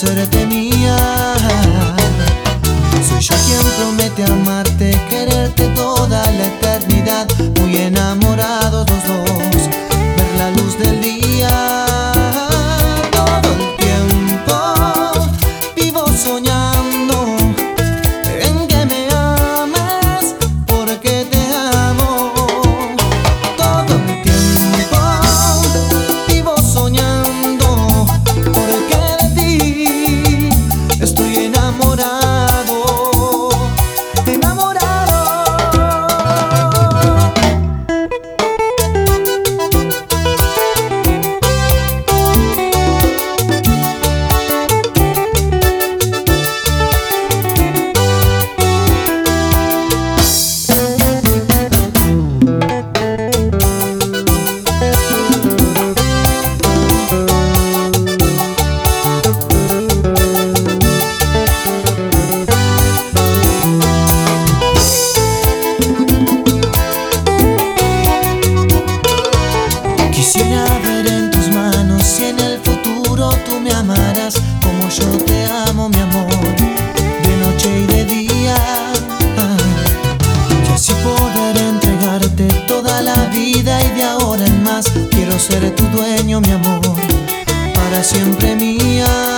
hacerte mía. Soy yo quien promete amarte, quererte toda la eternidad. Muy enamorados los dos, ver la luz del día. Todo el tiempo vivo soñando en que me ames, porque te amo. Todo el tiempo vivo soñando, porque de ti estoy enamorado, enamorado. Quisiera ver en tus manos si en el futuro tú me amarás como yo te amo, mi amor, de noche y de día. Y así poder entregarte toda la vida, y de ahora en más quiero ser tu dueño, mi amor, para siempre mía.